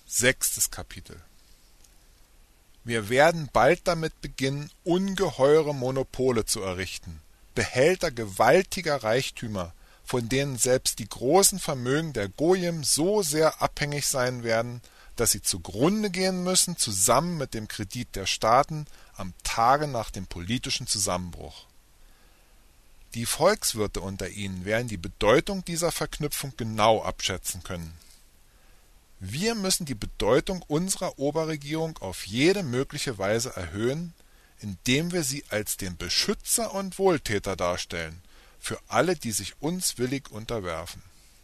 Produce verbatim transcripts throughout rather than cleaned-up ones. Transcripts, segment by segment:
Sechstes Kapitel. Wir werden bald damit beginnen, ungeheure Monopole zu errichten, Behälter gewaltiger Reichtümer, von denen selbst die großen Vermögen der Goyim so sehr abhängig sein werden, dass sie zugrunde gehen müssen, zusammen mit dem Kredit der Staaten am Tage nach dem politischen Zusammenbruch. Die Volkswirte unter ihnen werden die Bedeutung dieser Verknüpfung genau abschätzen können. Wir müssen die Bedeutung unserer Oberregierung auf jede mögliche Weise erhöhen, indem wir sie als den Beschützer und Wohltäter darstellen, für alle, die sich uns willig unterwerfen.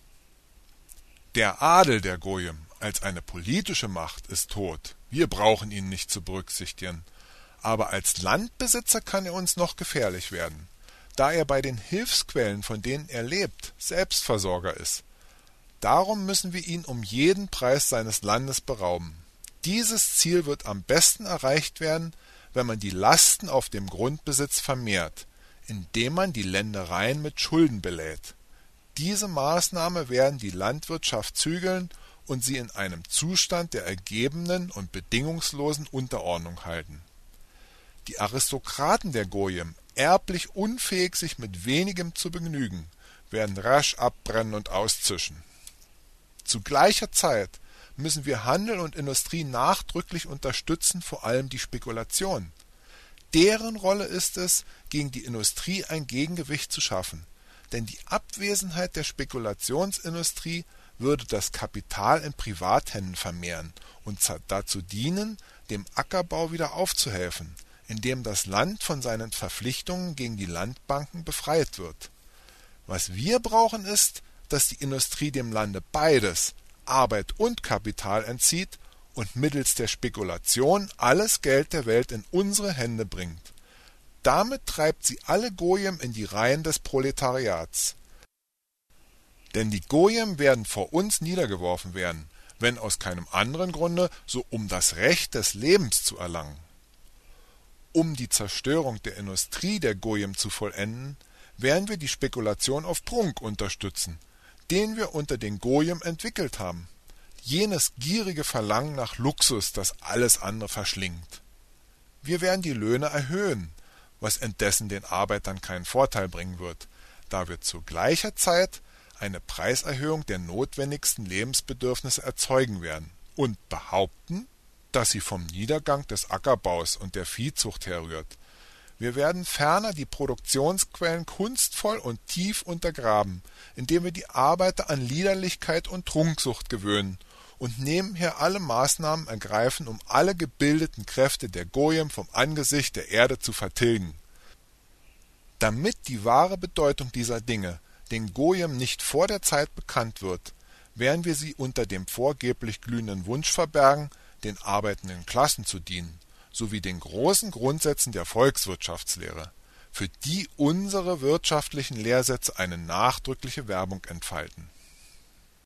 Der Adel der Goyim als eine politische Macht ist tot, wir brauchen ihn nicht zu berücksichtigen, aber als Landbesitzer kann er uns noch gefährlich werden, da er bei den Hilfsquellen, von denen er lebt, Selbstversorger ist. Darum müssen wir ihn um jeden Preis seines Landes berauben. Dieses Ziel wird am besten erreicht werden, wenn man die Lasten auf dem Grundbesitz vermehrt, indem man die Ländereien mit Schulden belädt. Diese Maßnahme werden die Landwirtschaft zügeln und sie in einem Zustand der ergebenen und bedingungslosen Unterordnung halten. Die Aristokraten der Goyim, erblich unfähig, sich mit wenigem zu begnügen, werden rasch abbrennen und auszischen. Zu gleicher Zeit müssen wir Handel und Industrie nachdrücklich unterstützen, vor allem die Spekulation. Deren Rolle ist es, gegen die Industrie ein Gegengewicht zu schaffen, denn die Abwesenheit der Spekulationsindustrie würde das Kapital in Privathänden vermehren und dazu dienen, dem Ackerbau wieder aufzuhelfen, indem das Land von seinen Verpflichtungen gegen die Landbanken befreit wird. Was wir brauchen ist, dass die Industrie dem Lande beides, Arbeit und Kapital, entzieht und mittels der Spekulation alles Geld der Welt in unsere Hände bringt. Damit treibt sie alle Goyim in die Reihen des Proletariats. Denn die Goyim werden vor uns niedergeworfen werden, wenn aus keinem anderen Grunde, so um das Recht des Lebens zu erlangen. Um die Zerstörung der Industrie der Goyim zu vollenden, werden wir die Spekulation auf Prunk unterstützen, den wir unter den Goyim entwickelt haben, jenes gierige Verlangen nach Luxus, das alles andere verschlingt. Wir werden die Löhne erhöhen, was indessen den Arbeitern keinen Vorteil bringen wird, da wir zu gleicher Zeit eine Preiserhöhung der notwendigsten Lebensbedürfnisse erzeugen werden und behaupten, dass sie vom Niedergang des Ackerbaus und der Viehzucht herrührt. Wir werden ferner die Produktionsquellen kunstvoll und tief untergraben, indem wir die Arbeiter an Liederlichkeit und Trunksucht gewöhnen und nebenher alle Maßnahmen ergreifen, um alle gebildeten Kräfte der Goyim vom Angesicht der Erde zu vertilgen. Damit die wahre Bedeutung dieser Dinge den Goyim nicht vor der Zeit bekannt wird, werden wir sie unter dem vorgeblich glühenden Wunsch verbergen, den arbeitenden Klassen zu dienen, sowie den großen Grundsätzen der Volkswirtschaftslehre, für die unsere wirtschaftlichen Lehrsätze eine nachdrückliche Werbung entfalten.